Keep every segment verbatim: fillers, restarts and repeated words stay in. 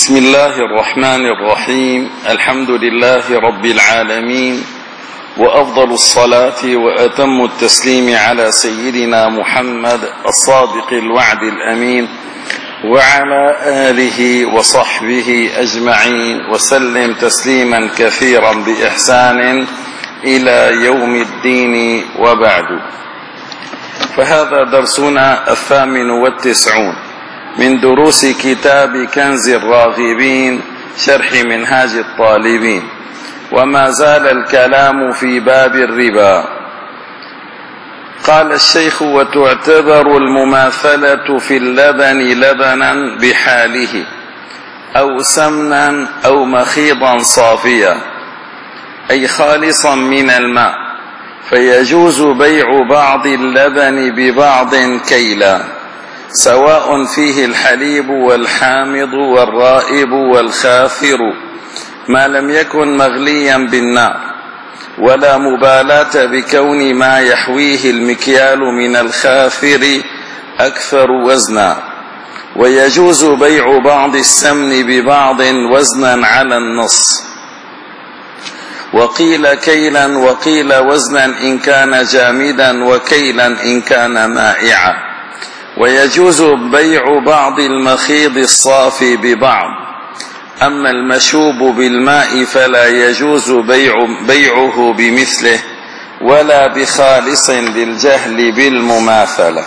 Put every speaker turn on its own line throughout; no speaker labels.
بسم الله الرحمن الرحيم. الحمد لله رب العالمين، وأفضل الصلاة وأتم التسليم على سيدنا محمد الصادق الوعد الأمين وعلى آله وصحبه أجمعين، وسلم تسليما كثيرا بإحسان إلى يوم الدين، وبعد. فهذا درسنا الثامن والتسعون من دروس كتاب كنز الراغبين شرح منهاج الطالبين، وما زال الكلام في باب الربا. قال الشيخ: وتعتبر المماثلة في اللبن لبنا بحاله أو سمنا أو مخيضا صافيا، أي خالصا من الماء، فيجوز بيع بعض اللبن ببعض كيلا، سواء فيه الحليب والحامض والرائب والخاثر، ما لم يكن مغليا بالنار، ولا مبالاة بكون ما يحويه المكيال من الخاثر أكثر وزنا. ويجوز بيع بعض السمن ببعض وزنا على النص، وقيل كيلا وقيل وزنا إن كان جامدا، وكيلا إن كان مائعا. ويجوز بيع بعض المخيض الصافي ببعض، أما المشوب بالماء فلا يجوز بيع بيعه بمثله ولا بخالص للجهل بالمماثلة.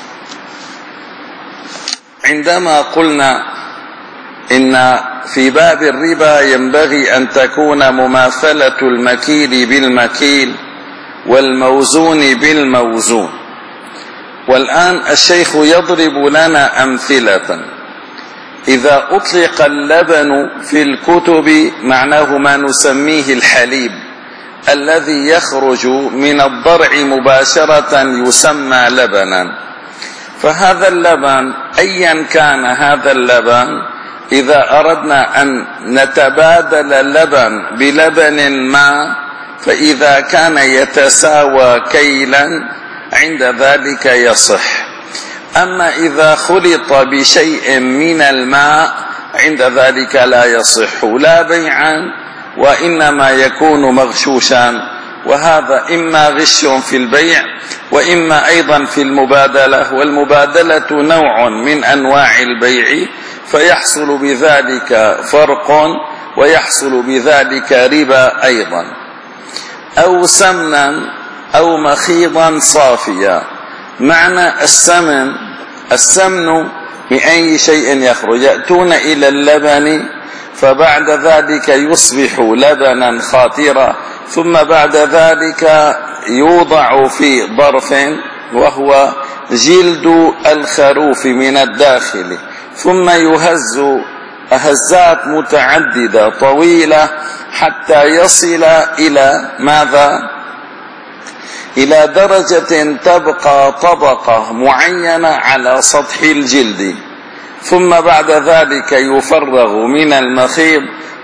عندما قلنا إن في باب الربا ينبغي أن تكون مماثلة المكيل بالمكيل والموزون بالموزون، والآن الشيخ يضرب لنا أمثلة. إذا أطلق اللبن في الكتب معناه ما نسميه الحليب الذي يخرج من الضرع مباشرة يسمى لبنا، فهذا اللبن أيا كان هذا اللبن، إذا أردنا أن نتبادل اللبن بلبن ما، فإذا كان يتساوى كيلا عند ذلك يصح. أما إذا خلط بشيء من الماء عند ذلك لا يصح لا بيعا، وإنما يكون مغشوشا، وهذا إما غش في البيع وإما أيضا في المبادلة، والمبادلة نوع من أنواع البيع، فيحصل بذلك فرق ويحصل بذلك ربا أيضا. أو سمنا أو مخيضا صافيا. معنى السمن، السمن من أي شيء يخرج، يأتون إلى اللبن فبعد ذلك يصبح لبنا خاطرا، ثم بعد ذلك يوضع في ظرف وهو جلد الخروف من الداخل، ثم يهز هزات متعددة طويلة حتى يصل إلى ماذا؟ إلى درجة تبقى طبقة معينة على سطح الجلد، ثم بعد ذلك يفرغ من المخيط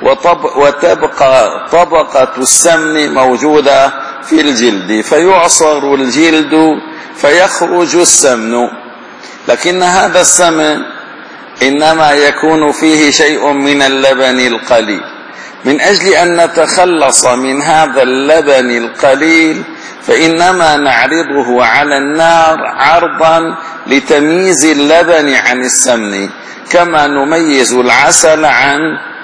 وتبقى طبقة السمن موجودة في الجلد، فيعصر الجلد فيخرج السمن. لكن هذا السمن إنما يكون فيه شيء من اللبن القليل. من أجل أن نتخلص من هذا اللبن القليل فإنما نعرضه على النار عرضا لتمييز اللبن عن السمن، كما نميز العسل عن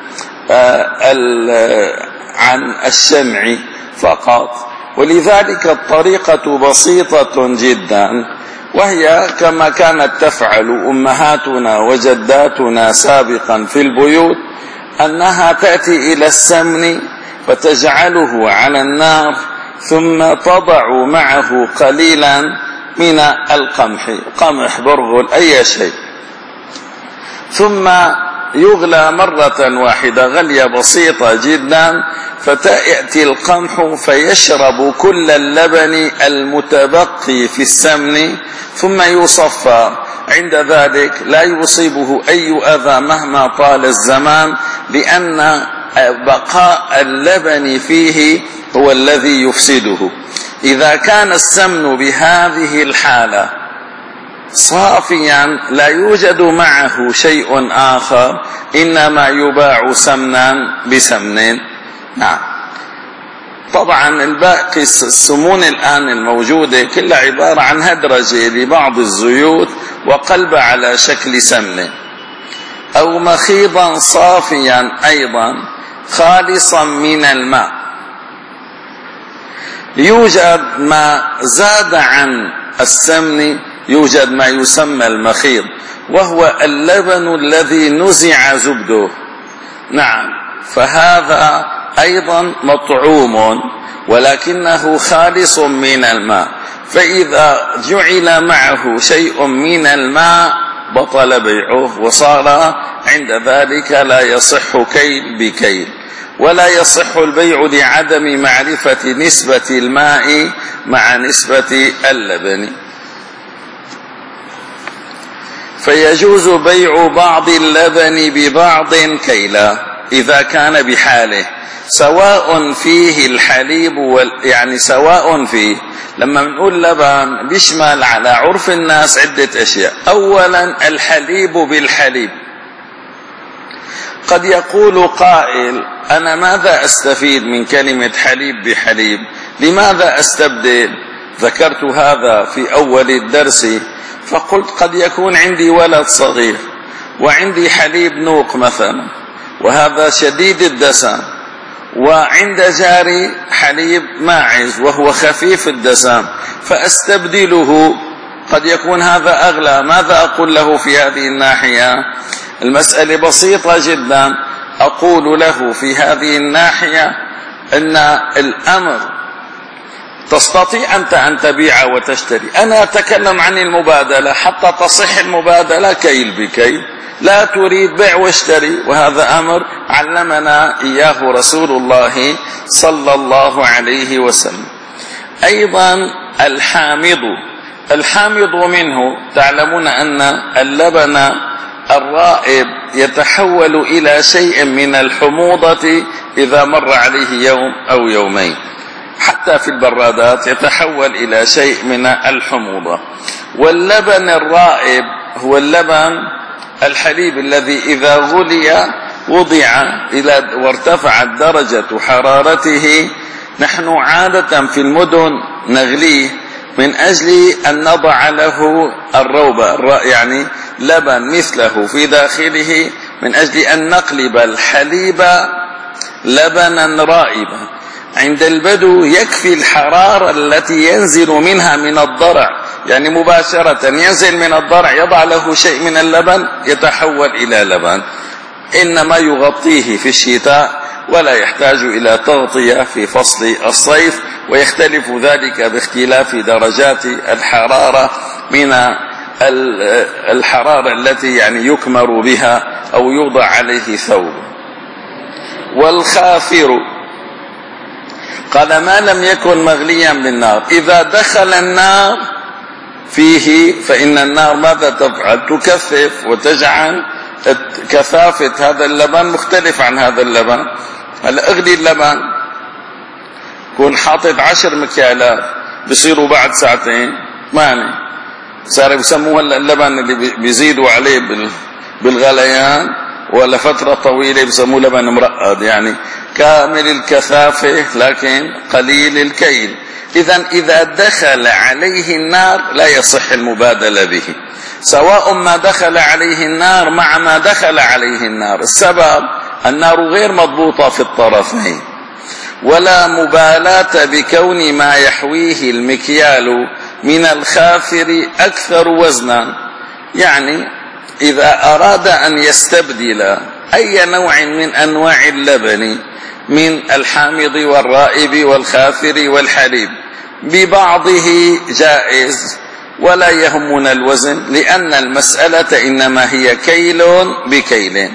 عن الشمع فقط. ولذلك الطريقة بسيطة جدا، وهي كما كانت تفعل أمهاتنا وجداتنا سابقا في البيوت، أنها تأتي إلى السمن فتجعله على النار، ثم تضع معه قليلا من القمح، قمح برغل أي شيء، ثم يغلى مرة واحدة غلية بسيطة جدا، فتأتي القمح فيشرب كل اللبن المتبقي في السمن، ثم يصفى. عند ذلك لا يصيبه أي أذى مهما طال الزمان، لأن بقاء اللبن فيه هو الذي يفسده. إذا كان السمن بهذه الحالة صافيا لا يوجد معه شيء آخر، إنما يباع سمنا بسمن. نعم. طبعا الباقي السمون الآن الموجودة كلها عبارة عن هدرجة لبعض الزيوت وقلب على شكل سمن، أو مخيضا صافيا أيضا خالصا من الماء. يوجد ما زاد عن السمن، يوجد ما يسمى المخيض، وهو اللبن الذي نزع زبده. نعم، فهذا أيضا مطعوم ولكنه خالص من الماء، فإذا جعل معه شيء من الماء بطل بيعه، وصار عند ذلك لا يصح كيل بكيل، ولا يصح البيع لعدم معرفة نسبة الماء مع نسبة اللبن. فيجوز بيع بعض اللبن ببعض كيلا إذا كان بحاله، سواء فيه الحليب وال... يعني سواء فيه. لما نقول لبن بيشمل على عرف الناس عدة أشياء. أولا الحليب بالحليب. قد يقول قائل: أنا ماذا أستفيد من كلمة حليب بحليب؟ لماذا أستبدل؟ ذكرت هذا في أول الدرس، فقلت قد يكون عندي ولد صغير وعندي حليب نوق مثلا، وهذا شديد الدسم، وعند جاري حليب ماعز وهو خفيف الدسم، فأستبدله. قد يكون هذا أغلى. ماذا أقول له في هذه الناحية؟ المسألة بسيطة جدا. أقول له في هذه الناحية أن الأمر تستطيع أنت أن تبيع وتشتري. أنا أتكلم عن المبادلة حتى تصح المبادلة كيل بكيل. لا تريد بيع واشتري، وهذا أمر علمنا إياه رسول الله صلى الله عليه وسلم. أيضا الحامض. الحامض منه تعلمون أن اللبن الرائب يتحول إلى شيء من الحموضة إذا مر عليه يوم أو يومين، حتى في البرادات يتحول إلى شيء من الحموضة. واللبن الرائب هو اللبن الحليب الذي إذا غلي وضع إلى وارتفعت درجة حرارته. نحن عادة في المدن نغليه من أجل أن نضع له الروبة، يعني لبن مثله في داخله، من أجل أن نقلب الحليب لبنا رائبا. عند البدو يكفي الحرارة التي ينزل منها من الضرع، يعني مباشرة ينزل من الضرع يضع له شيء من اللبن يتحول إلى لبن، إنما يغطيه في الشتاء ولا يحتاج إلى تغطية في فصل الصيف. ويختلف ذلك باختلاف درجات الحرارة من الحرارة التي يعني يكمر بها أو يوضع عليه ثوب. والخافر قال: ما لم يكن مغليا بالنار. إذا دخل النار فيه فإن النار ماذا تفعل؟ تكثف وتجعل كثافة هذا اللبن مختلف عن هذا اللبن. هلا اغلي اللبن، كون حاطط عشر مكيالات بصيروا بعد ساعتين ثمانية، صار يسموه هلا اللبن اللي بيزيدوا عليه بالغليان، ولا فترة طويلة بيسموه لبن مرقد، يعني كامل الكثافة لكن قليل الكيل. إذن إذا دخل عليه النار لا يصح المبادلة به، سواء ما دخل عليه النار مع ما دخل عليه النار. السبب النار غير مضبوطة في الطرفين، ولا مبالاة بكون ما يحويه المكيال من الخافر أكثر وزنا. يعني إذا أراد أن يستبدل أي نوع من أنواع اللبن من الحامض والرائب والخافر والحليب ببعضه جائز، ولا يهمنا الوزن، لأن المسألة إنما هي كيل بكيل.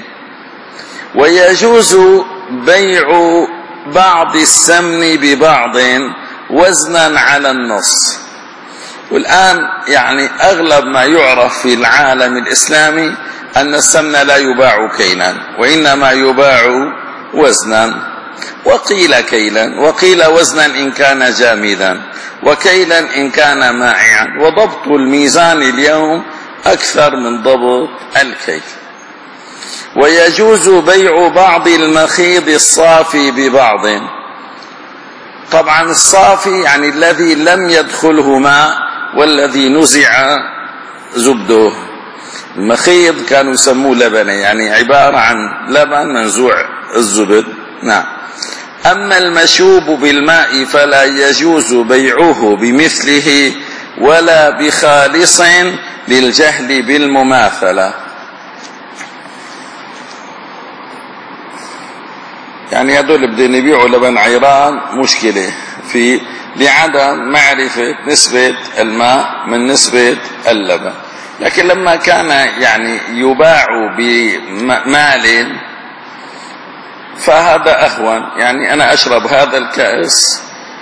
ويجوز بيع بعض السمن ببعض وزنا على النص. والآن يعني أغلب ما يعرف في العالم الإسلامي أن السمن لا يباع كيلا وإنما يباع وزنا. وقيل كيلا، وقيل وزنا إن كان جامدا، وكيلا إن كان مائعا. وضبط الميزان اليوم أكثر من ضبط الكيل. ويجوز بيع بعض المخيض الصافي ببعض. طبعا الصافي يعني الذي لم يدخله ماء والذي نزع زبده. المخيض كانوا يسموه لبنة، يعني عبارة عن لبن منزوع الزبد. نعم. أما المشوب بالماء فلا يجوز بيعه بمثله ولا بخالص للجهل بالمماثلة. يعني هذول بدهم يبيعوا لبن عيران مشكلة في لعدم معرفة نسبة الماء من نسبة اللبن. لكن لما كان يعني يباع بمال فهذا أهون. يعني أنا أشرب هذا الكأس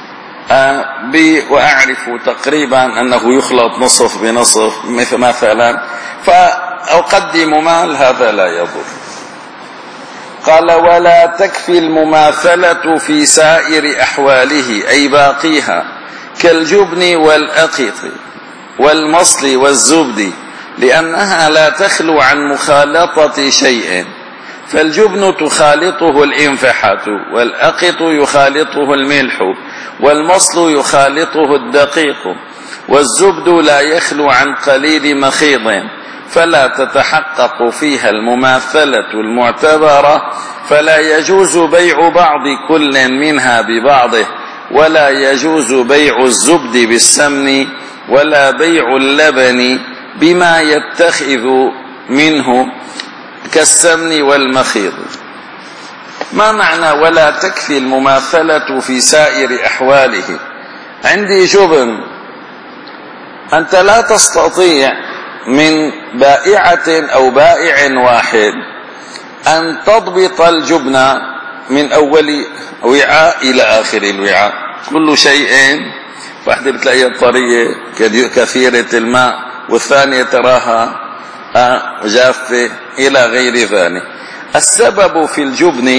وأعرف تقريبا أنه يخلط نصف بنصف مثلا، فأقدم مال، هذا لا يضر. قال: ولا تكفي المماثلة في سائر أحواله، أي باقيها، كالجبن والأقط والمصل والزبد، لأنها لا تخلو عن مخالطة شيء. فالجبن تخالطه الإنفحة، والأقط يخالطه الملح، والمصل يخالطه الدقيق، والزبد لا يخلو عن قليل مخيض، فلا تتحقق فيها المماثلة المعتبرة، فلا يجوز بيع بعض كل منها ببعضه، ولا يجوز بيع الزبد بالسمن، ولا بيع اللبن بما يتخذ منه كالسمن والمخيض. ما معنى ولا تكفي المماثلة في سائر أحواله؟ عندي جبن، أنت لا تستطيع من بائعة أو بائع واحد أن تضبط الجبن من أول وعاء إلى آخر الوعاء. كل شيء، واحدة بتلاقيها طرية كثيرة الماء، والثانية تراها جافة إلى غير ذلك. السبب في الجبن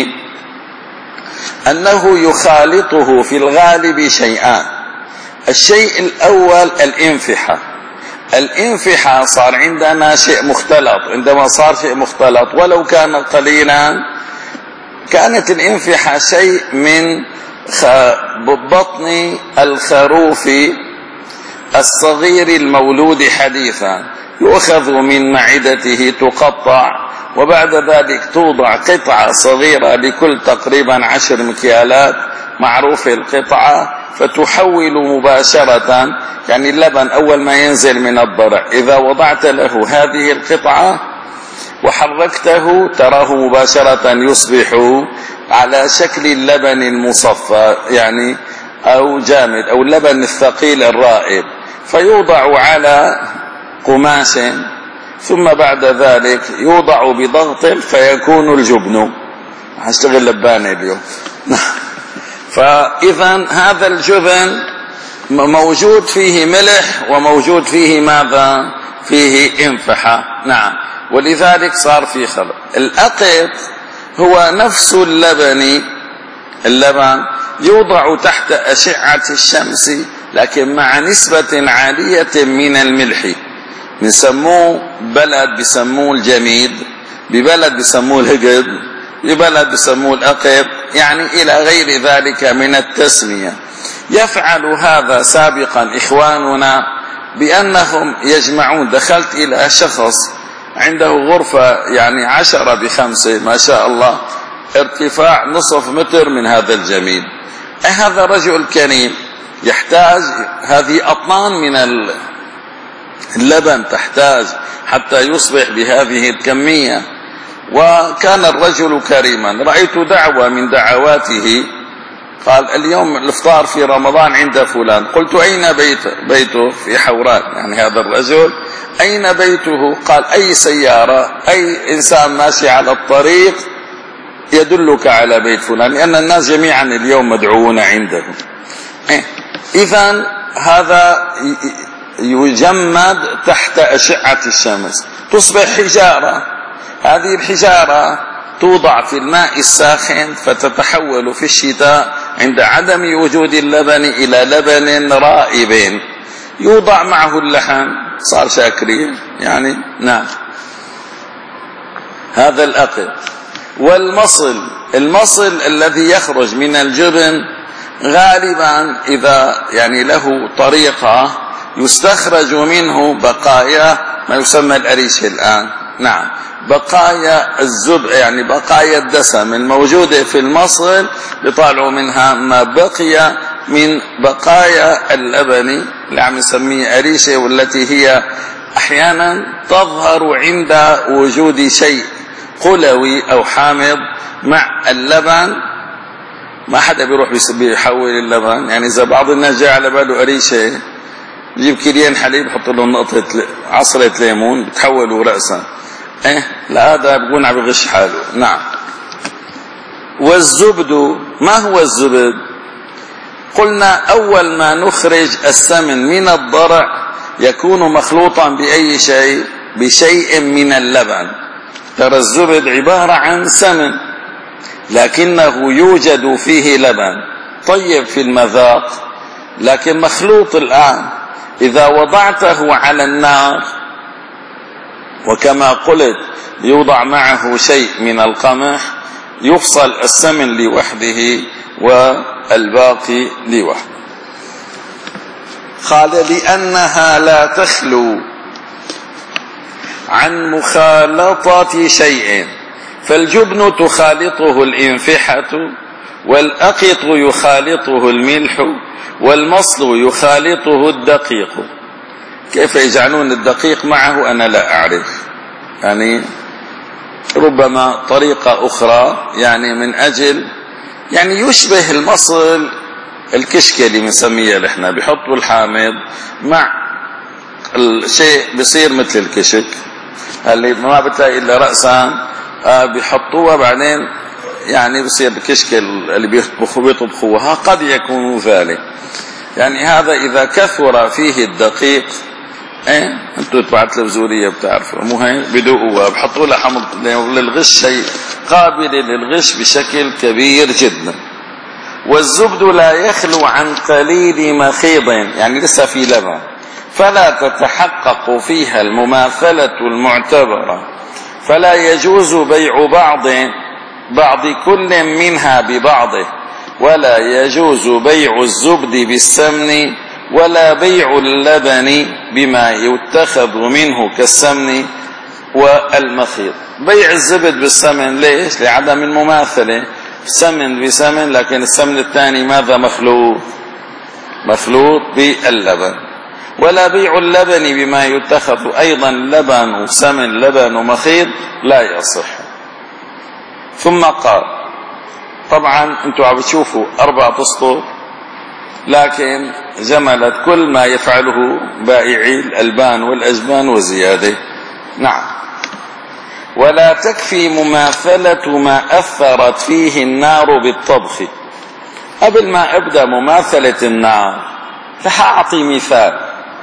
أنه يخالطه في الغالب شيئان. الشيء الأول الانفحة. الانفحة صار عندنا شيء مختلط. عندما صار شيء مختلط ولو كان قليلا، كانت الانفحة شيء من بطن الخروف الصغير المولود حديثا، يؤخذ من معدته، تقطع، وبعد ذلك توضع قطعة صغيرة لكل تقريبا عشر مكيالات، معروف القطعة، فتحول مباشرة. يعني اللبن أول ما ينزل من الضرع إذا وضعت له هذه القطعة وحركته تراه مباشرة يصبح على شكل اللبن المصفى، يعني أو جامد، أو اللبن الثقيل الرائب، فيوضع على قماش، ثم بعد ذلك يوضع بضغط فيكون الجبن. هشتغل لبانة اليوم. فإذا هذا الجبن موجود فيه ملح وموجود فيه ماذا؟ فيه انفحة. نعم. ولذلك صار في خلط. الأقط هو نفس اللبن، اللبن يوضع تحت أشعة الشمس لكن مع نسبة عالية من الملح. بنسموه بلد بسموه الجميد، ببلد بسموه الهقد، ببلد بسموه الأقط، يعني إلى غير ذلك من التسمية. يفعل هذا سابقا إخواننا بأنهم يجمعون. دخلت إلى شخص عنده غرفة يعني عشرة بخمسة ما شاء الله، ارتفاع نصف متر من هذا الجميل. هذا رجل كريم يحتاج هذه أطنان من اللبن تحتاج حتى يصبح بهذه الكمية. وكان الرجل كريما. رأيت دعوة من دعواته، قال: اليوم الافطار في رمضان عند فلان. قلت: أين بيت بيته؟ في حوران. يعني هذا الرجل أين بيته؟ قال: أي سيارة، أي إنسان ماشي على الطريق يدلك على بيت فلان، لأن الناس جميعا اليوم مدعوون عنده. إذن هذا يجمد تحت أشعة الشمس، تصبح حجارة. هذه الحجارة توضع في الماء الساخن فتتحول في الشتاء عند عدم وجود اللبن إلى لبن رائب، يوضع معه اللحم صار شاكري يعني. نعم، هذا الأقل. والمصل، المصل الذي يخرج من الجبن غالبا إذا يعني له طريقة يستخرج منه بقايا ما يسمى الأريشة الآن. نعم، بقايا الزب يعني بقايا الدسم الموجودة في المصل بيطلعوا منها ما بقي من بقايا اللبن اللي عم نسميه أريشة، والتي هي أحيانا تظهر عند وجود شيء قلوي أو حامض مع اللبن. ما حدا بيروح بيحول اللبن، يعني إذا بعض الناس جاء على باله أريشة يجيب كيلين حليب يحط له نقطة عصرة ليمون بتحوله رأسا. إيه لا، هذا بيكون عم بغش حاله. نعم. والزبد، ما هو الزبد؟ قلنا أول ما نخرج السمن من الضرع يكون مخلوطا بأي شيء؟ بشيء من اللبن. ترى الزبد عبارة عن سمن لكنه يوجد فيه لبن طيب في المذاق، لكن مخلوط الآن. إذا وضعته على النار وكما قلت يوضع معه شيء من القمح يفصل السمن لوحده والباقي لوحده. قال لأنها لا تخلو عن مخالطة شيء، فالجبن تخالطه الإنفحة، والأقط يخالطه الملح، والمصل يخالطه الدقيق. كيف يجعلون الدقيق معه أنا لا أعرف، يعني ربما طريقة أخرى، يعني من أجل يعني يشبه المصل الكشكة اللي بنسميها نحن، بيحطوا الحامض مع الشيء بيصير مثل الكشك، اللي ما بتلاقي إلا رأسا آه بيحطوها بعدين يعني بصير بكشكة اللي بيطبخوا بيطبخوها، قد يكون ذلك. يعني هذا إذا كثر فيه الدقيق، ايه انتوا تبع التلفزيونية بتعرفوا، مو هي بدوقوها بحطوا لها حمض للغش، شيء قابل للغش بشكل كبير جدا. والزبد لا يخلو عن قليل مخيض، يعني لسه في لبن، فلا تتحقق فيها المماثلة المعتبرة، فلا يجوز بيع بعض بعض كل منها ببعضه، ولا يجوز بيع الزبد بالسمن، ولا بيع اللبن بما يتخذ منه كالسمن والمخيط. بيع الزبد بالسمن ليش؟ لعدم المماثلة، سمن بسمن، لكن السمن الثاني ماذا؟ مخلوط مخلوط باللبن. ولا بيع اللبن بما يتخذ أيضا لبن وسمن لبن ومخيط لا يصح. ثم قال، طبعا انتوا عم بتشوفوا أربع أسطر، لكن جملت كل ما يفعله بائعي الألبان والأجبان وزيادة. نعم. ولا تكفي مماثلة ما أثرت فيه النار بالطبخ. قبل ما أبدأ مماثلة النار رح أعطي مثال.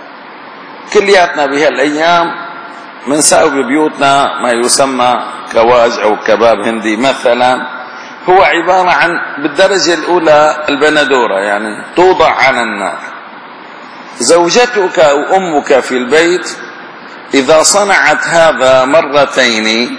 كلياتنا بهالأيام منساوي ببيوتنا ما يسمى كواج أو كباب هندي مثلا، هو عبارة عن بالدرجة الأولى البندورة، يعني توضع على النار. زوجتك أو أمك في البيت إذا صنعت هذا مرتين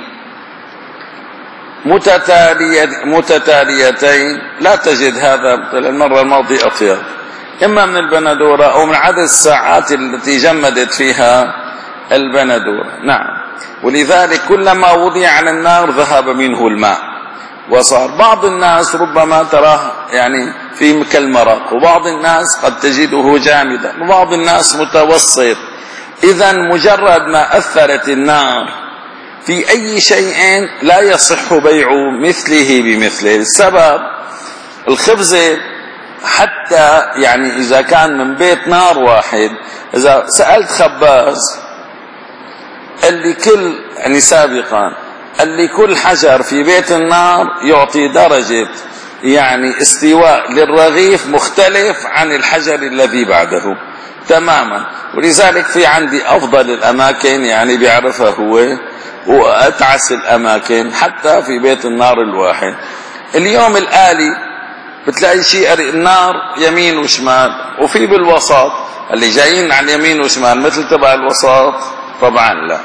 متتاليتين لا تجد هذا المرة الماضية أطيب، إما من البندورة أو من عدد الساعات التي جمدت فيها البندورة. نعم. ولذلك كلما وضع على النار ذهب منه الماء، وصار بعض الناس ربما تراه يعني في كالمرق، وبعض الناس قد تجده جامدا، وبعض الناس متوسط. إذا مجرد ما أثرت النار في أي شيء لا يصح بيع مثله بمثله. السبب الخبزة حتى يعني إذا كان من بيت نار واحد، إذا سألت خباز اللي كل يعني سابقا اللي كل حجر في بيت النار يعطي درجة يعني استواء للرغيف مختلف عن الحجر الذي بعده. تماما. ولذلك في عندي أفضل الأماكن يعني بيعرفها هو، وأتعس الأماكن حتى في بيت النار الواحد. اليوم الآلي بتلاقي شيء النار يمين وشمال، وفي بالوسط اللي جايين عن يمين وشمال مثل تبع الوسط طبعا لا.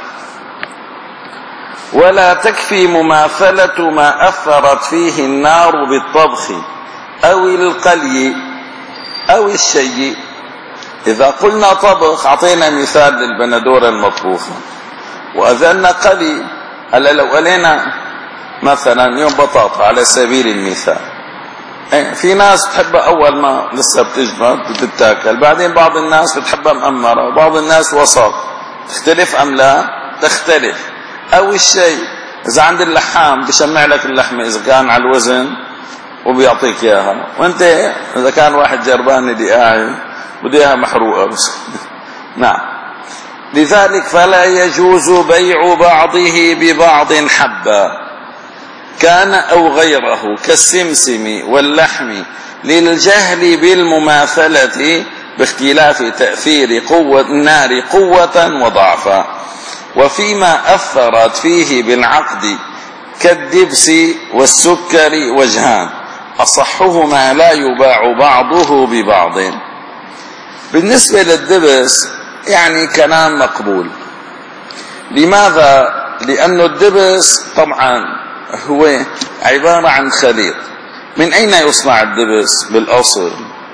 ولا تكفي مماثلة ما أثرت فيه النار بالطبخ أو القلي أو الشيء. إذا قلنا طبخ أعطينا مثال للبندورة المطبوخة، وأذلنا قلي. هلا لو قلنا مثلا يوم بطاطا على سبيل المثال، في ناس بتحبها أول ما لسه بتجمد بتتاكل، بعدين بعض الناس بتحبها مأمرة، وبعض الناس وسط. تختلف أم لا؟ تختلف. أو الشيء إذا عند اللحام بشمع لك اللحمة إذا كان على الوزن وبيعطيك إياها، وأنت إذا كان واحد جربان اللي قاعد بده إياها محروقة بس نعم. لذلك فلا يجوز بيع بعضه ببعض حبا كان أو غيره كالسمسم واللحم للجهل بالمماثلة باختلاف تأثير قوة النار قوة وضعفا. وفيما أثرت فيه بالعقد كالدبس والسكر وجهان، أصحهما لا يباع بعضه ببعض. بالنسبة للدبس يعني كلام مقبول. لماذا؟ لأن الدبس طبعا هو عبارة عن خليط. من أين يصنع الدبس بالأصل؟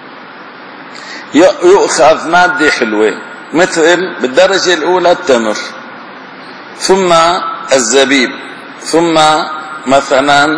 يؤخذ مادة حلوة مثل بالدرجة الأولى التمر، ثم الزبيب، ثم مثلا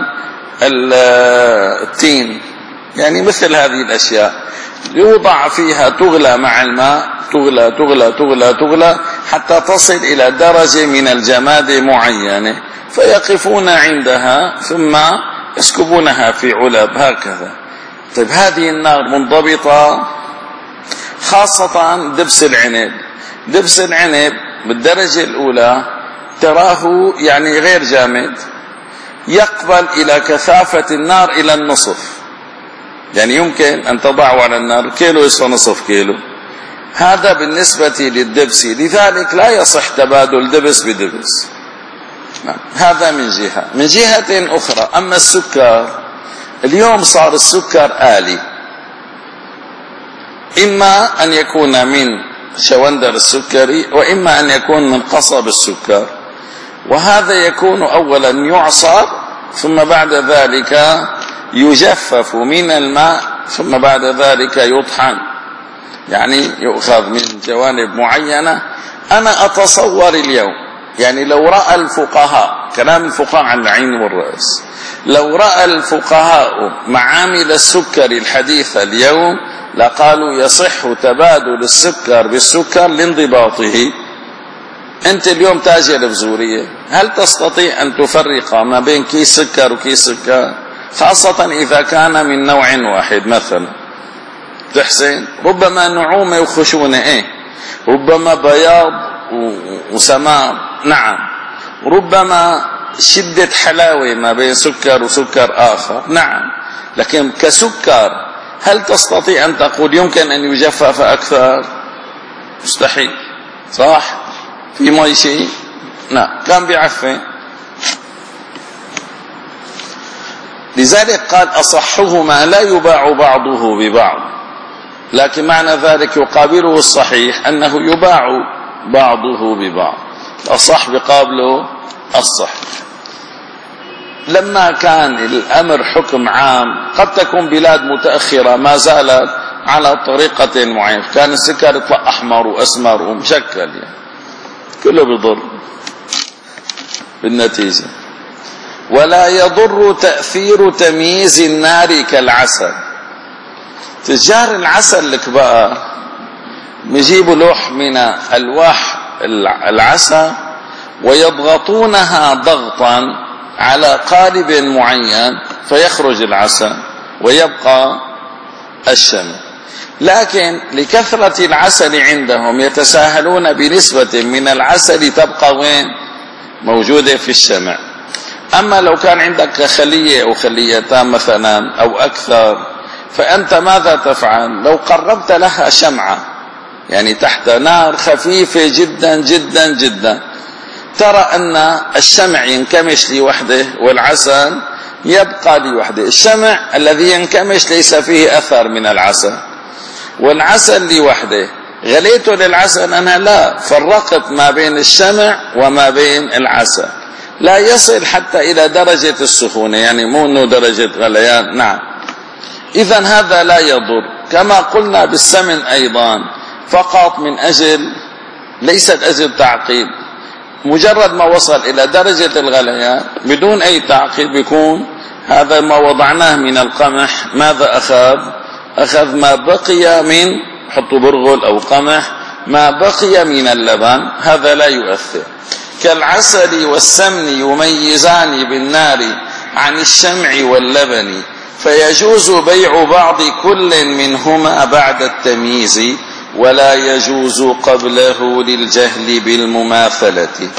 التين، يعني مثل هذه الأشياء يوضع فيها تغلى مع الماء، تغلى تغلى تغلى تغلى حتى تصل إلى درجة من الجماد معينة، فيقفون عندها ثم يسكبونها في علب هكذا. طيب هذه النار منضبطة، خاصة دبس العنب. دبس العنب بالدرجة الأولى تراه يعني غير جامد، يقبل إلى كثافة النار إلى النصف، يعني يمكن أن تضعه على النار كيلو يسوى نصف كيلو. هذا بالنسبة للدبس، لذلك لا يصح تبادل دبس بدبس. هذا من جهة. من جهة أخرى أما السكر، اليوم صار السكر آلي، إما أن يكون من شوندر السكري وإما أن يكون من قصب السكر، وهذا يكون أولا يعصر ثم بعد ذلك يجفف من الماء ثم بعد ذلك يطحن، يعني يؤخذ من جوانب معينة. أنا أتصور اليوم يعني لو رأى الفقهاء، كلام الفقهاء عن العين والرأس، لو رأى الفقهاء معامل السكر الحديثة اليوم لقالوا يصح تبادل السكر بالسكر لانضباطه. أنت اليوم تاجر بزورية، هل تستطيع أن تفرق ما بين كيس سكر وكيس سكر؟ خاصة إذا كان من نوع واحد مثلا تحسن، ربما نعومة وخشونة، إيه ربما بياض وسمار، نعم ربما شدة حلاوة ما بين سكر وسكر آخر، نعم. لكن كسكر هل تستطيع أن تقول يمكن أن يجفف أكثر؟ مستحيل، صح؟ في ماي شيء؟ نعم كان بيعفن. لذلك قال أصحهما لا يباع بعضه ببعض، لكن معنى ذلك يقابله الصحيح أنه يباع بعضه ببعض، الأصح بقابله الصح. لما كان الأمر حكم عام، قد تكون بلاد متأخرة ما زالت على طريقة معينة، كان السكر يطلع أحمر وأسمر ومشكل، يعني كله بيضر بالنتيجة. ولا يضر تأثير تمييز النار كالعسل. تجار العسل الكبار بيجيبوا لوح من ألواح العسل ويضغطونها ضغطا على قالب معين فيخرج العسل ويبقى الشمع. لكن لكثرة العسل عندهم يتساهلون بنسبة من العسل تبقى وين؟ موجودة في الشمع. أما لو كان عندك خلية أو خليتان مثلا أو أكثر، فأنت ماذا تفعل؟ لو قربت لها شمعة يعني تحت نار خفيفة جدا جدا جدا. ترى أن الشمع ينكمش لوحده والعسل يبقى لوحده. الشمع الذي ينكمش ليس فيه أثر من العسل، والعسل لوحده غليته للعسل أنا لا، فرقت ما بين الشمع وما بين العسل، لا يصل حتى إلى درجة السخونة، يعني مو أنه درجة غليان. نعم، إذن هذا لا يضر. كما قلنا بالسمن أيضا فقط من أجل، ليست أجل تعقيد، مجرد ما وصل إلى درجة الغليان بدون أي تعقيد بيكون هذا ما وضعناه من القمح. ماذا أخذ؟ أخذ ما بقي من، حطوا برغل أو قمح، ما بقي من اللبن، هذا لا يؤثر. كالعسل والسمن يميزان بالنار عن الشمع واللبن، فيجوز بيع بعض كل منهما بعد التمييز، ولا يجوز قبله للجهل بالمماثلة.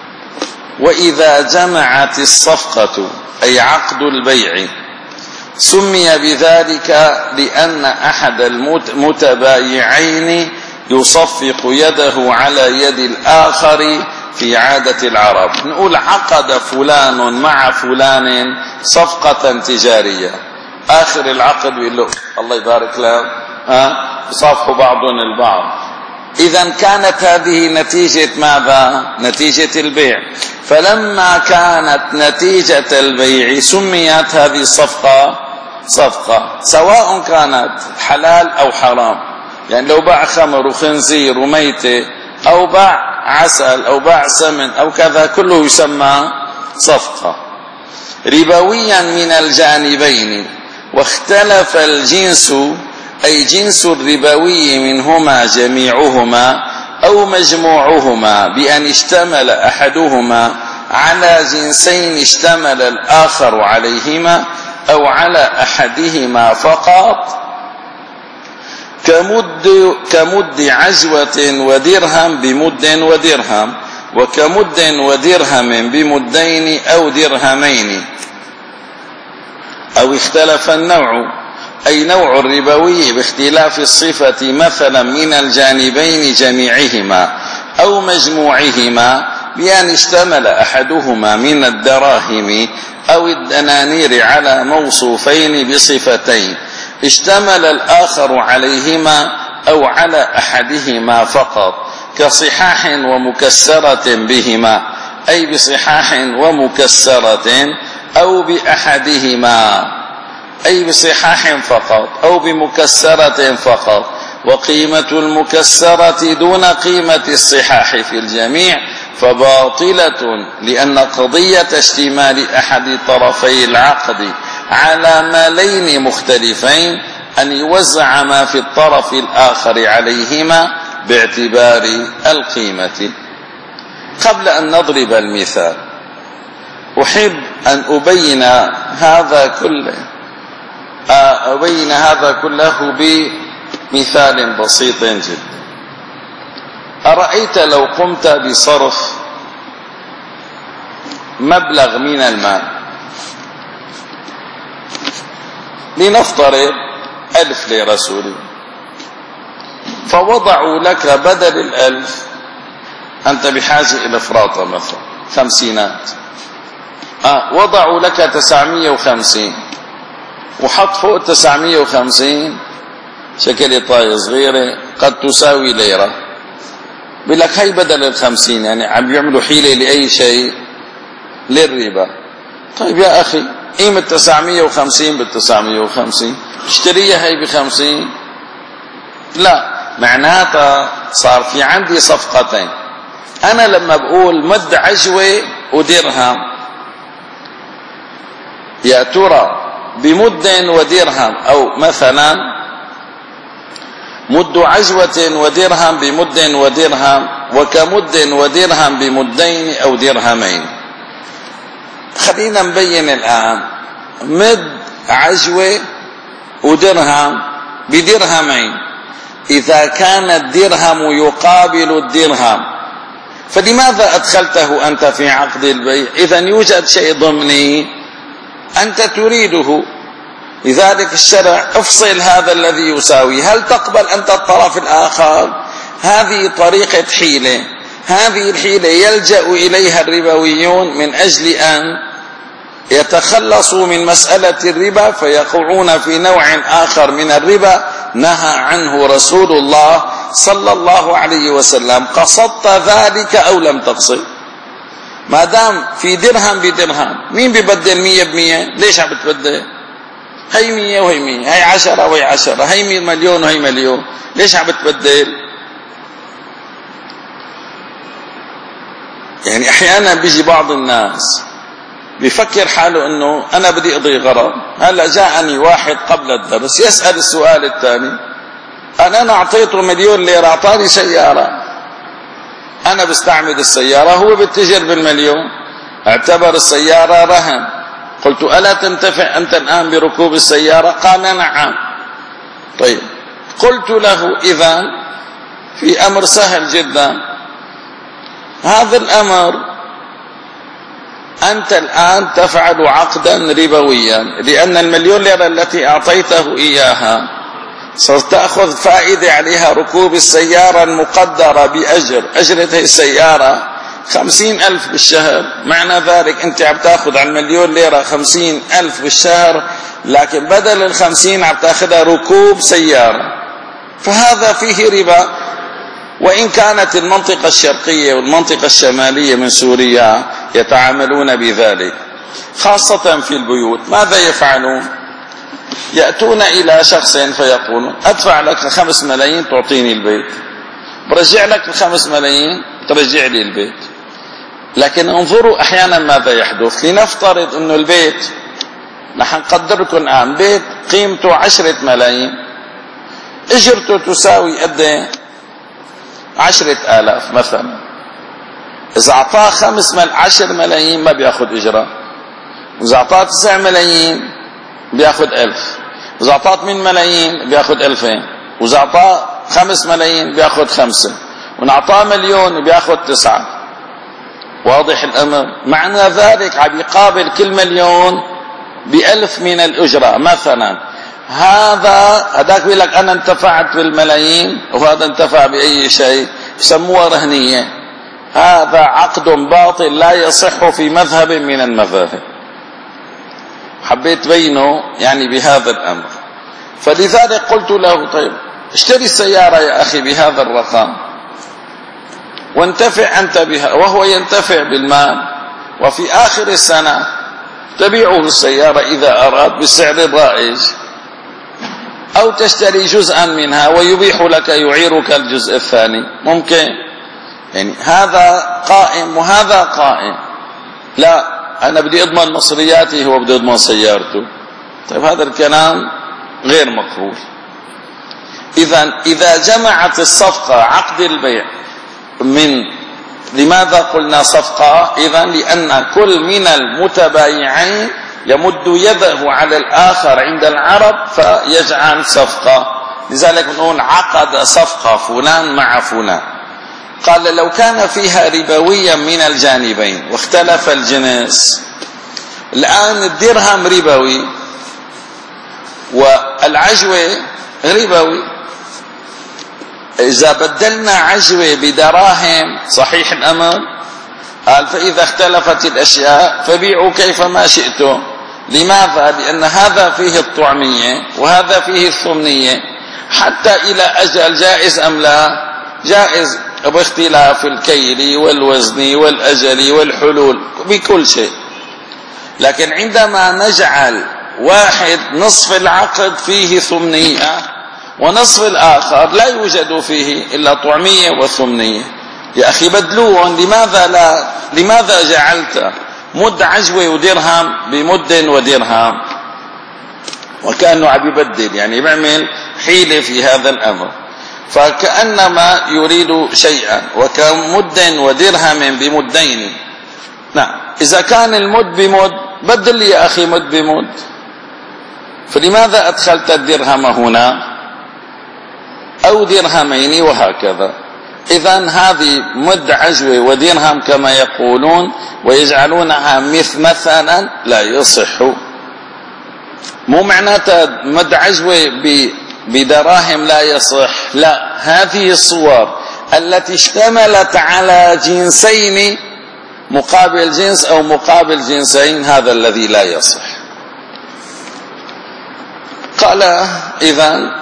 وإذا جمعت الصفقة أي عقد البيع سمي بذلك لأن أحد المتبايعين يصفق يده على يد الآخر في عادة العرب. نقول عقد فلان مع فلان صفقة تجارية، آخر العقد بيقول له الله يبارك له، ها صافحوا بعضهم البعض. إذا كانت هذه نتيجة ماذا؟ نتيجة البيع. فلما كانت نتيجة البيع سميت هذه الصفقة صفقة، سواء كانت حلال أو حرام. يعني لو باع خمر وخنزير وميتة، أو باع عسل أو باع سمن أو كذا، كله يسمى صفقة. ربويا من الجانبين، واختلف الجنس أي جنس الربوي منهما جميعهما أو مجموعهما، بأن اشتمل أحدهما على جنسين اشتمل الآخر عليهما، أو على أحدهما فقط، كمد, كمد عجوة ودرهم بمد ودرهم، وكمد ودرهم بمدين أو درهمين. أو اختلف النوع أي نوع الربوي باختلاف الصفة، مثلا من الجانبين جميعهما أو مجموعهما، بأن اشتمل أحدهما من الدراهم أو الدنانير على موصوفين بصفتين، اشتمل الآخر عليهما أو على أحدهما فقط، كصحاح ومكسرة بهما، أي بصحاح ومكسرة، أو بأحدهما أي بصحاح فقط أو بمكسرة فقط. وقيمة المكسرة دون قيمة الصحاح في الجميع فباطلة، لأن قضية اشتمال أحد طرفي العقد على مالين مختلفين أن يوزع ما في الطرف الآخر عليهما باعتبار القيمة. قبل أن نضرب المثال أحب أن أبين هذا كله أبين هذا كله بمثال بسيط جدا. أرأيت لو قمت بصرف مبلغ من المال، لنفترض ألف ليرة سوري، فوضعوا لك بدل الألف، أنت بحاجة إلى فراطة مثلا خمسينات، آه وضعوا لك تسعمية وخمسين، وحط فوق تسعمية وخمسين شكلة صغيرة قد تساوي ليرة، بيقول لك هي بدل الخمسين، يعني عم يعملوا حيلة لأي شيء، للربا. طيب يا أخي قيمة تسعمية وخمسين بالتسعمية وخمسين، اشتريها هي بخمسين، لا، معناتها صار في عندي صفقتين. أنا لما بقول مد عجوة ودرهم، يا ترى بمد ودرهم، أو مثلا مد عجوة ودرهم بمد ودرهم، وكمد ودرهم بمدين أو درهمين. خلينا نبين الآن مد عجوة ودرهم بدرهمين، إذا كان الدرهم يقابل الدرهم فلماذا أدخلته أنت في عقد البيع؟ إذا يوجد شيء ضمني أنت تريده، لذلك الشرع افصل هذا الذي يساوي. هل تقبل أنت الطرف الآخر هذه طريقة حيلة، هذه الحيلة يلجأ إليها الربويون من أجل أن يتخلصوا من مسألة الربا، فيقعون في نوع آخر من الربا نهى عنه رسول الله صلى الله عليه وسلم. قصدت ذلك أو لم تقصد، ما دام في درهم بدرهم، مين ببدل مية بمية؟ ليش عم بتبدل؟ هي مية وهي مية، هي عشرة وهي عشرة، هي مليون وهي مليون، ليش عم بتبدل؟ يعني احيانا بيجي بعض الناس بيفكر حاله انه انا بدي اقضي غرض. هلا جاءني واحد قبل الدرس يسأل السؤال الثاني، انا انا اعطيته مليون ليرة، اعطاني سيارة، انا بستعمل السيارة، هو بيتجر بالمليون، اعتبر السيارة رهن. قلت ألا تنتفع أنت الآن بركوب السيارة؟ قال نعم. طيب قلت له إذن في أمر سهل جدا، هذا الأمر أنت الآن تفعل عقدا ربويا، لأن المليون ليرة التي أعطيته إياها ستأخذ فائدة عليها ركوب السيارة المقدرة بأجر، أجرة هي السيارة خمسين ألف بالشهر، معنى ذلك أنت عم تأخذ على المليون ليرة خمسين ألف بالشهر، لكن بدل الخمسين عم تأخذها ركوب سيارة، فهذا فيه ربا. وإن كانت المنطقة الشرقية والمنطقة الشمالية من سوريا يتعاملون بذلك، خاصة في البيوت. ماذا يفعلون؟ يأتون إلى شخص فيقولون أدفع لك خمس ملايين تعطيني البيت، برجع لك الخمس ملايين ترجع لي البيت. لكن انظروا أحيانا ماذا يحدث. لنفترض أنه البيت، نحن نقدر لكم الآن بيت قيمته عشرة ملايين، اجرته تساوي قد عشرة آلاف مثلا. إذا أعطاه خمس مل عشر ملايين ما بياخد إجرة، وإذا أعطاه تسع ملايين بياخد ألف، وإذا أعطاه ثمان ملايين بياخد ألفين، وإذا أعطاه خمس ملايين بياخد خمسة، ونعطاه مليون بياخد تسعة. واضح الأمر؟ معنى ذلك عم يقابل كل مليون بألف من الأجرة مثلا. هذا هذاك بيقول لك أنا انتفعت بالملايين وهذا انتفع بأي شيء، بسموها رهنية. هذا عقد باطل لا يصح في مذهب من المذاهب. حبيت بينه يعني بهذا الأمر. فلذلك قلت له طيب اشتري السيارة يا أخي بهذا الرقم وانتفع أنت بها، وهو ينتفع بالمال، وفي آخر السنة تبيعه السيارة إذا أراد بالسعر الرائج، أو تشتري جزءا منها ويبيح لك يعيرك الجزء الثاني. ممكن يعني هذا قائم وهذا قائم. لا أنا بدي أضمن مصرياتي، هو بدي أضمن سيارته. طيب هذا الكلام غير مقبول. إذا إذا جمعت الصفقة عقد البيع من، لماذا قلنا صفقة؟ إذا لأن كل من المتبايعين يمد يده على الآخر عند العرب فيجعل صفقة، لذلك نقول عقد صفقة فلان مع فلان. قال لو كان فيها ربويا من الجانبين واختلف الجنس، الآن الدرهم ربوي والعجوة ربوي، إذا بدلنا عجوة بدراهم صحيح الأمر؟ قال فإذا اختلفت الأشياء فبيعوا كيفما شئتم. لماذا؟ لأن هذا فيه الطعمية وهذا فيه الثمنية، حتى إلى أجل جائز أم لا؟ جائز باختلاف الكيل والوزن والأجل والحلول بكل شيء. لكن عندما نجعل واحد نصف العقد فيه ثمنية ونصف الآخر لا يوجد فيه إلا طعمية وثمنية، يا أخي بدلوهم. لماذا لا؟ لماذا جعلت مد عجوة ودرهم بمد ودرهم؟ وكأنه عم يبدل، يعني بيعمل حيلة في هذا الأمر، فكأنما يريد شيئا. وكمد ودرهم بمدين. نعم إذا كان المد بمد بدل لي يا أخي مد بمد، فلماذا أدخلت الدرهم هنا أو درهمين وهكذا؟ إذن هذه مد عجوة ودرهم كما يقولون ويجعلونها مثل مثلا لا يصح. مو معناتها مد عجوة بدراهم لا يصح، لا، هذه الصور التي اشتملت على جنسين مقابل جنس أو مقابل جنسين، هذا الذي لا يصح. قال إذن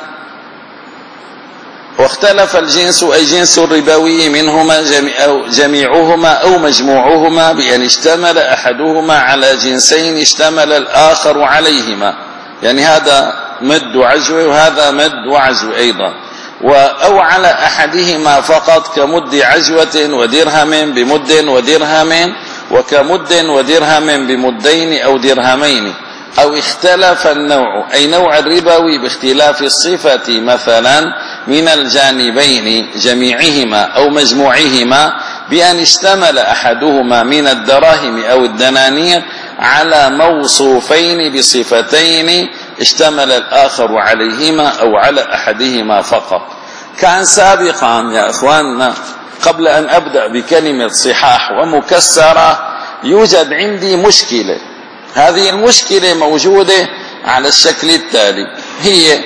واختلف الجنس أي جنس الربوي منهما جميعهما أو مجموعهما بأن اشتمل أحدهما على جنسين اشتمل الآخر عليهما، يعني هذا مد وعجوة وهذا مد وعجوة أيضا، أو على أحدهما فقط كمد عجوة ودرهم بمد ودرهم، وكمد ودرهم بمدين أو درهمين، أو اختلف النوع أي نوع الربوي باختلاف الصفة مثلا من الجانبين جميعهما أو مجموعهما بأن اشتمل أحدهما من الدراهم أو الدنانير على موصوفين بصفتين اشتمل الآخر عليهما أو على أحدهما فقط. كان سابقا يا إخواننا قبل أن أبدأ بكلمة صحاح ومكسرة يوجد عندي مشكلة. هذه المشكلة موجودة على الشكل التالي، هي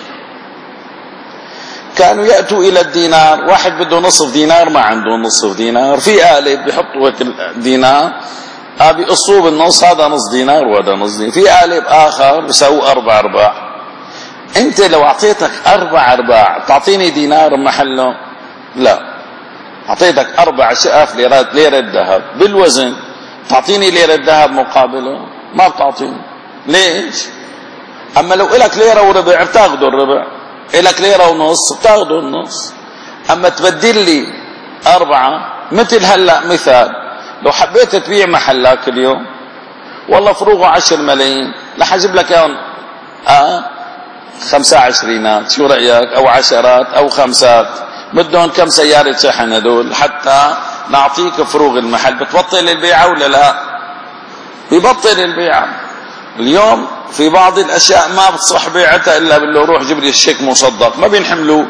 كانوا يأتوا إلى الدينار، واحد بده نصف دينار ما عنده نصف دينار، في قالب بيحطوا الدينار بيقصوه بالنص، هذا نص دينار وهذا نص دينار، في قالب آخر بيساوي أربع أرباع. أنت لو أعطيتك أربع أرباع تعطيني دينار محله؟ لا، أعطيتك أربع شقف ليرة ليرة ذهب بالوزن، تعطيني ليرة ذهب مقابله؟ ما بتعطيني. ليش؟ أما لو إلك ليرة وربع بتاخذوا الربع، إلك ليرة ونص بتاخذوا النص. أما تبدل لي أربعة مثل هلأ مثال، لو حبيت تبيع محلك اليوم والله فروغه عشر ملايين، رح أجيب لك يوم آه خمسة عشرينات، شو رأيك؟ أو عشرات أو خمسات، بدهم كم سيارة شحن هدول حتى نعطيك فروغ المحل. بتبطل البيعة ولا لا؟ بيبطل البيعة. اليوم في بعض الأشياء ما بتصح بيعتها إلا بالله روح جيب لي الشيك مصدق، ما بينحملوه.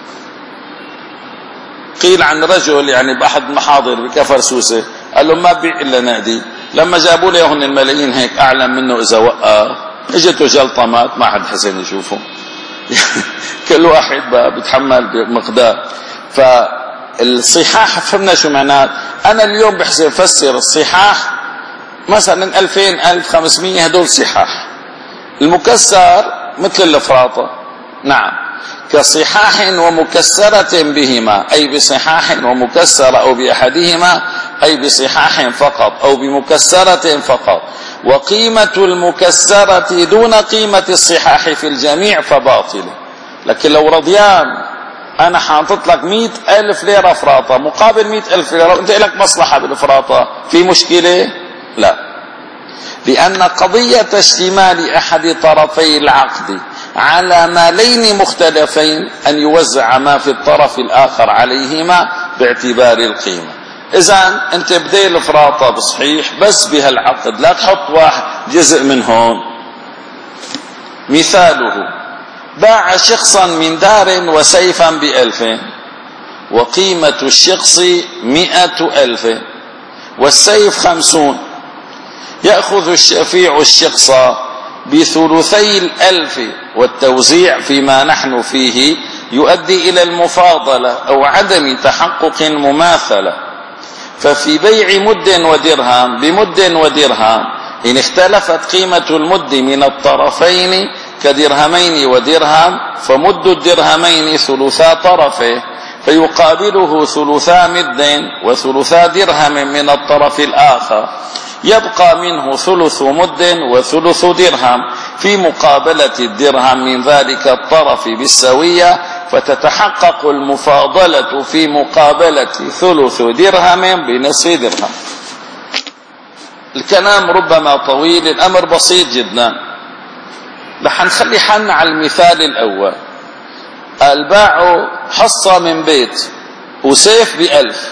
قيل عن رجل يعني بأحد المحاضر بكفر سوسة قال له ما بيع إلا نقدي، لما جابوا له هن الملايين هيك أعلم منه إذا وقع اجته جلطة مات، ما حد حسن يشوفه. كل واحد بقى بيتحمل بمقدار. فالصحاح فهمنا شو معناه. أنا اليوم بحسب فسر الصحاح مثلا ألفين ألف خمسمية، هدول صحاح. المكسر مثل الافراطة، نعم، كصحاح ومكسرة بهما، أي بصحاح ومكسرة، أو بأحدهما أي بصحاح فقط أو بمكسرة فقط. وقيمة المكسرة دون قيمة الصحاح في الجميع فباطلة. لكن لو رضيان أنا حاطط لك مئة ألف ليرة فراطة مقابل مئة ألف ليرة وأنت لك مصلحة بالفراطة، في مشكلة؟ لا، لأن قضية اشتمال أحد طرفي العقد على مالين مختلفين أن يوزع ما في الطرف الآخر عليهما باعتبار القيمة. إذن أنت بديل فراطة بصحيح بس بهالعقد، لا تحط واحد جزء من هون. مثاله باع شخصا من دار وسيفا بألفين، وقيمة الشخص مئة ألف والسيف خمسون، يأخذ الشفيع الشخص بثلثي الألف، والتوزيع فيما نحن فيه يؤدي إلى المفاضلة أو عدم تحقق مماثلة. ففي بيع مد ودرهم بمد ودرهم إن اختلفت قيمة المد من الطرفين كدرهمين ودرهم، فمد الدرهمين ثلثا طرفه فيقابله ثلثا مد وثلثا درهم من الطرف الآخر، يبقى منه ثلث مد وثلث درهم في مقابلة الدرهم من ذلك الطرف بالسوية، فتتحقق المفاضلة في مقابلة ثلث درهم بنصف درهم. الكلام ربما طويل، الأمر بسيط جدا. رح نخلي حالنا على المثال الأول. الباع حصة من بيت وسيف بألف،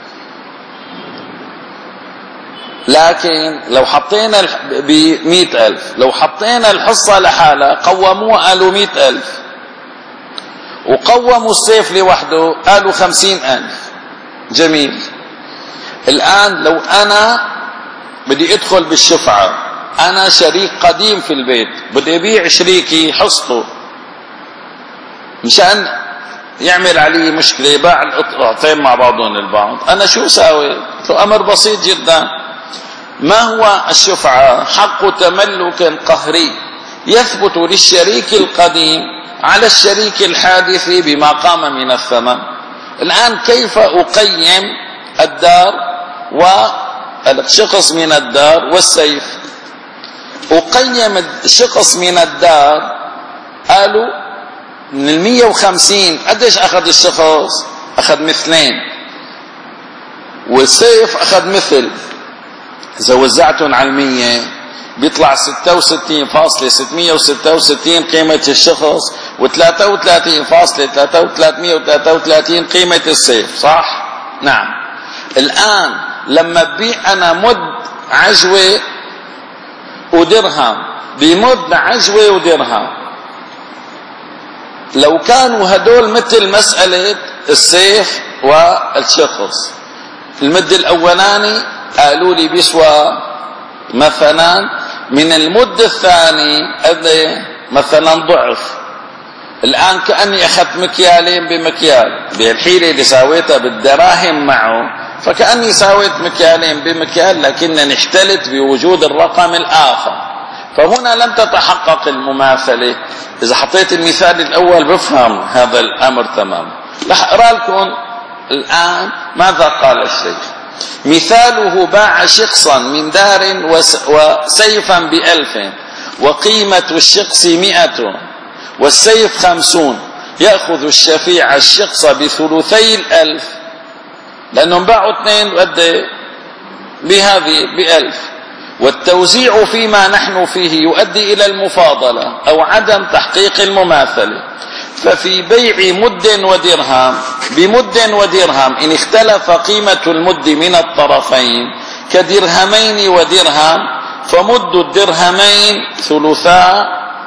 لكن لو حطينا بمئة ألف، لو حطينا الحصة لحالها قوموها قالوا مئة ألف، وقوموا السيف لوحده قالوا خمسين ألف. جميل. الآن لو أنا بدي أدخل بالشفعة، أنا شريك قديم في البيت، بدي أبيع شريكي حصته مشان يعمل علي مشكلة، باع القطعتين مع بعضهم البعض، أنا شو ساوي؟ أمر بسيط جدا. ما هو الشفعة؟ حق تملك قهري يثبت للشريك القديم على الشريك الحادث بما قام من الثمن. الآن كيف أقيم الدار والشخص من الدار والسيف؟ أقيم الشخص من الدار، قالوا من المية وخمسين قديش أخذ الشخص؟ أخذ مثلين، والسيف أخذ مثل. إذا وزعتهم على المية بيطلع ستة وستين فاصلة ستمية وستة وستين قيمة الشخص، وثلاثة وثلاثين فاصلة ثلاثمية وثلاثة وثلاثين قيمة السيف، صح؟ نعم. الآن لما ببيع أنا مد عجوة ودرهم بمد عجوة ودرهم، لو كانوا هدول مثل مسألة السيف والشخص، المد الأولاني قالوا لي بيسوى مثلا من المد الثاني مثلا ضعف. الآن كأني أخذت مكيالين بمكيال، بالحيلة اللي ساويتها بالدراهم معه فكأني ساويت مكيالين بمكيال، لكنني احتلت بوجود الرقم الآخر، فهنا لم تتحقق المماثلة. إذا حطيت المثال الأول بفهم هذا الأمر تماما. رح أقرأ لكم الآن ماذا قال الشيخ. مثاله: باع شخصا من دار وسيفا بألف، وقيمة الشخص مئة والسيف خمسون، يأخذ الشفيع الشخص بثلثي الألف، لأنهم باعوا اثنين وقد بهذه بألف، والتوزيع فيما نحن فيه يؤدي إلى المفاضلة أو عدم تحقيق المماثلة. ففي بيع مد ودرهم بمد ودرهم إن اختلف قيمة المد من الطرفين كدرهمين ودرهم، فمد الدرهمين ثلثا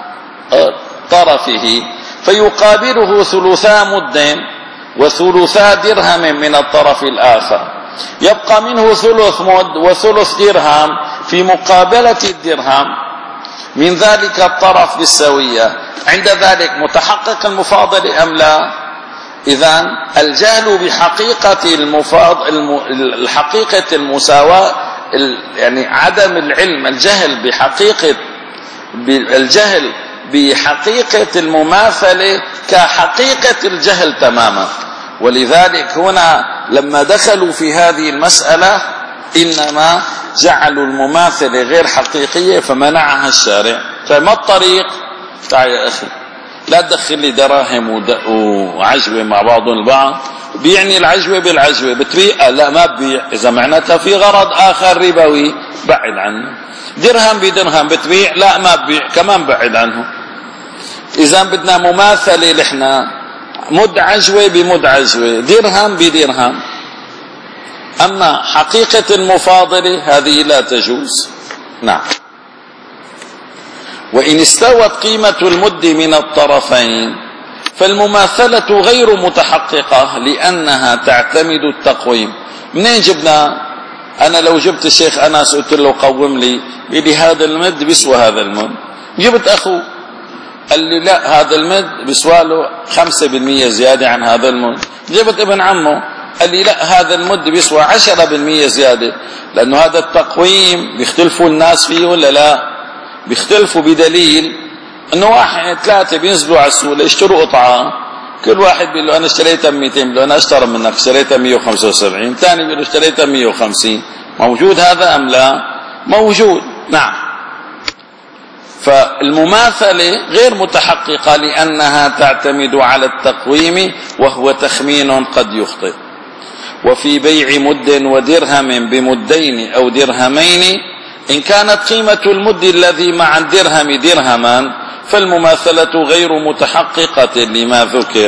طرفه، فيقابله ثلثا مد وثلثا درهم من الطرف الآخر، يبقى منه ثلث مد وثلث درهم في مقابلة الدرهم من ذلك الطرف بالسوية. عند ذلك متحقق المفاضلة أم لا؟ إذن الجهل بحقيقة المفاض الحقيقة المساواة، يعني عدم العلم، الجهل بحقيقة الجهل بحقيقة المماثلة كحقيقة الجهل تماما. ولذلك هنا لما دخلوا في هذه المسألة إنما جعلوا المماثلة غير حقيقية فمنعها الشارع. فما الطريق؟ تعال يا أخي، لا تدخل لي دراهم وعجوة مع بعضهم البعض. بيعني العجوة بالعجوة بتبيع؟ لا ما ببيع، إذا معناتها في غرض آخر ربوي بعد عنه. درهم بدرهم بتبيع؟ لا ما ببيع، كمان بعد عنه. إذا بدنا مماثلة نحن مد عجوة بمد عجوة، درهم بدرهم. أما حقيقة المفاضلة هذه لا تجوز. نعم. وإن استوت قيمة المد من الطرفين فالمماثلة غير متحققة لأنها تعتمد التقويم. منين جبنا؟ أنا لو جبت الشيخ أناس قلت له قوم لي، يلي هذا المد بيسوى هذا المد، جبت أخوه قال لي لا هذا المد بيسوى له خمسة بالمية زيادة عن هذا المد، جبت ابن عمه قال لي لا هذا المد بيسوى عشرة بالمية زيادة، لأنه هذا التقويم بيختلفوا الناس فيه ولا لا؟ بيختلفوا بدليل انه واحد ثلاثة بينزلوا على السوق ليشتروا قطعة، كل واحد بيقول له انا اشتريتها مئتين، بيقول له انا اشترى منك اشتريتها مئة وخمسة وسبعين، الثاني بيقول له اشتريتها مئة وخمسين. موجود هذا ام لا؟ موجود. نعم. فالمماثلة غير متحققة لأنها تعتمد على التقويم وهو تخمين قد يخطئ. وفي بيع مد ودرهم بمدين أو درهمين إن كانت قيمة المد الذي مع الدرهم درهما فالمماثلة غير متحققة لما ذكر.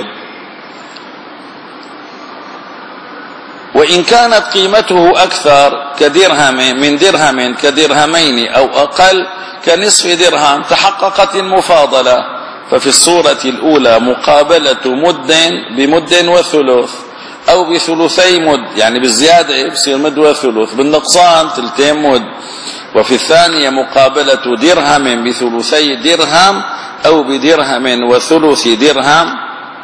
وإن كانت قيمته أكثر كدرهم من درهم كدرهمين أو أقل كنصف درهم تحققت المفاضلة. ففي الصورة الأولى مقابلة مد بمد وثلث أو بثلثي مد، يعني بالزيادة بصير مد وثلث، بالنقصان ثلثين مد. وفي الثانية مقابلة درهم بثلثي درهم أو بدرهم وثلث درهم.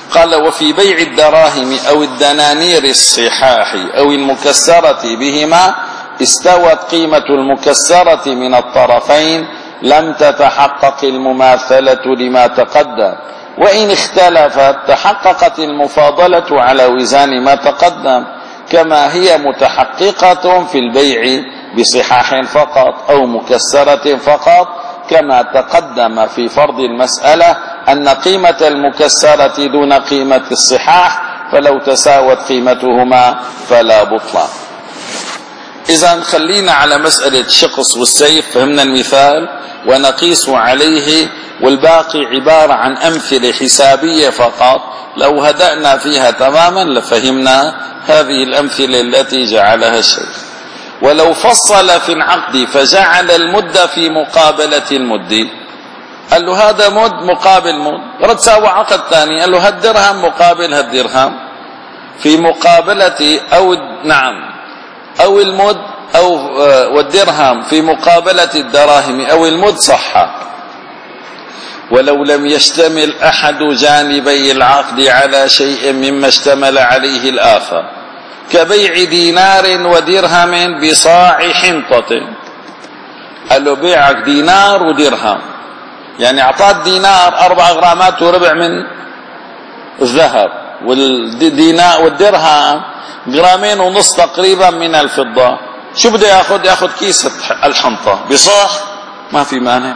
قال: وفي بيع الدراهم أو الدنانير الصحاح أو المكسرة بهما استوت قيمة المكسرة من الطرفين لم تتحقق المماثلة لما تقدم، وإن اختلفت تحققت المفاضلة على وزان ما تقدم، كما هي متحققة في البيع بصحاح فقط أو مكسرة فقط، كما تقدم في فرض المسألة أن قيمة المكسرة دون قيمة الصحاح، فلو تساوت قيمتهما فلا بطلان. إذن خلينا على مسألة الشقص والسيف، فهمنا المثال ونقيس عليه، والباقي عبارة عن أمثلة حسابية فقط. لو هدأنا فيها تماما لفهمنا هذه الأمثلة التي جعلها الشيخ. ولو فصل في العقد فجعل المد في مقابلة المد، قال له هذا مد مقابل مد، رد ساوى عقد ثاني قال له هالدرهم مقابل هالدرهم في مقابلة أو نعم أو المد أو والدرهم في مقابلة الدراهم أو المد صح، ولو لم يشتمل أحد جانبي العقد على شيء مما اشتمل عليه الآخر، كبيع دينار ودرهم بصاع حنطة. قال له بيعك دينار ودرهم، يعني أعطاك دينار أربع غرامات وربع من الذهب، والدينار والدرهم غرامين ونص تقريبا من الفضة. شو بده ياخذ؟ ياخذ كيس الحنطة بصاح، ما في مانع.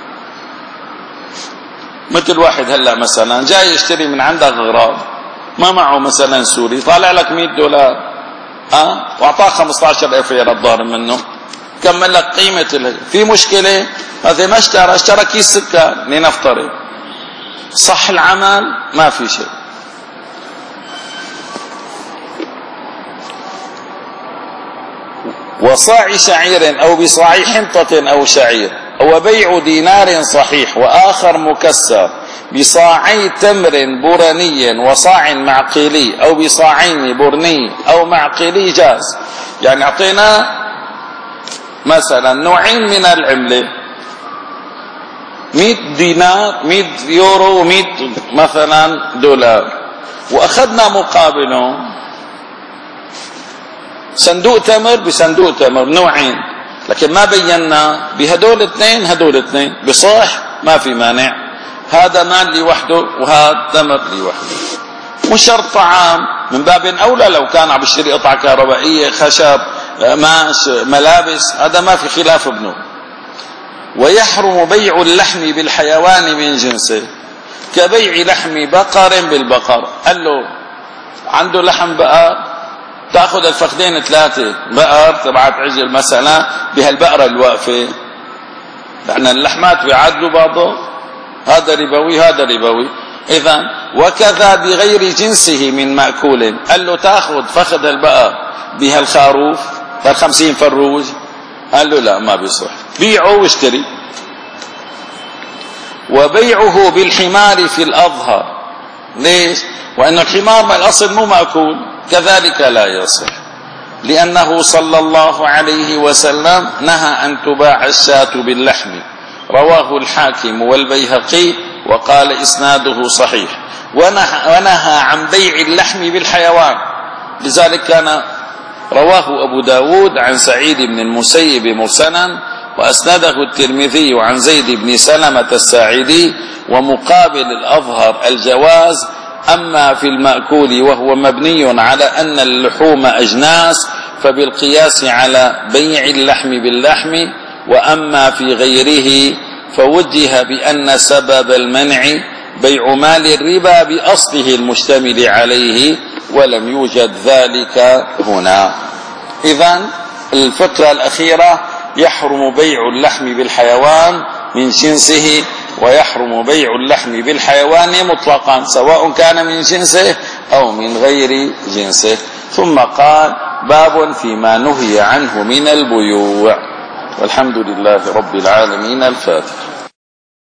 مثل واحد هلا مثلا جاي يشتري من عندك اغراض، ما معه مثلا سوري، طالع لك مئة دولار اه واعطاك خمسة عشر ألف ريال الظاهر منه، كمل لك قيمة ال... في مشكلة؟ هذا ما اشترى، اشترى كيس سكر لنفترض، صح العمل ما في شيء. وصاع شعير أو بصاع حنطة أو شعير، وبيع دينار صحيح وآخر مكسر بصاعي تمر برني وصاع معقلي أو بصاعين برني أو معقلي جاز. يعني أعطينا مثلا نوعين من العملة، مئة دينار مئة يورو ومئة مثلا دولار، وأخذنا مقابله صندوق تمر بصندوق تمر، نوعين، لكن ما بينا بهدول اثنين هدول اثنين، بصح ما في مانع، هذا مال لوحده وهذا تمر لوحده. مش شرط طعام، من باب أولى لو كان عم يشتري قطعة كهربائية، خشب، قماش، ملابس، هذا ما في خلاف ابنه. ويحرم بيع اللحم بالحيوان من جنسه، كبيع لحم بقر بالبقر. قال له عنده لحم بقر، تأخذ الفخذين ثلاثة بقر تبعت عجل مثلا بهالبقرة الواقفة، لأن اللحمات بيعادلوا بعضه، هذا ربوي هذا ربوي. إذن وكذا بغير جنسه من مأكول، قال له تأخذ فخذ البقر بهالخروف هالخمسين فروج، قال له لا ما بيصح، بيعه واشتري. وبيعه بالحمار في الأظهر، ليش؟ وأن الحمار ما الأصل مو مأكول، كذلك لا يصح، لأنه صلى الله عليه وسلم نهى أن تباع الشاة باللحم، رواه الحاكم والبيهقي وقال إسناده صحيح. ونهى, ونهى عن بيع اللحم بالحيوان، لذلك كان رواه أبو داود عن سعيد بن المسيب مرسلا، وأسنده الترمذي عن زيد بن سلمة الساعدي، ومقابل الأظهر الجواز. أما في المأكول وهو مبني على أن اللحوم أجناس فبالقياس على بيع اللحم باللحم، وأما في غيره فوجه بأن سبب المنع بيع مال الربا بأصله المشتمل عليه، ولم يوجد ذلك هنا. إذن الفكرة الأخيرة: يحرم بيع اللحم بالحيوان من جنسه، ويحرم بيع اللحم بالحيوان مطلقا سواء كان من جنسه أو من غير جنسه. ثم قال: باب فيما نهي عنه من البيوع. والحمد لله رب العالمين. الفاتحة.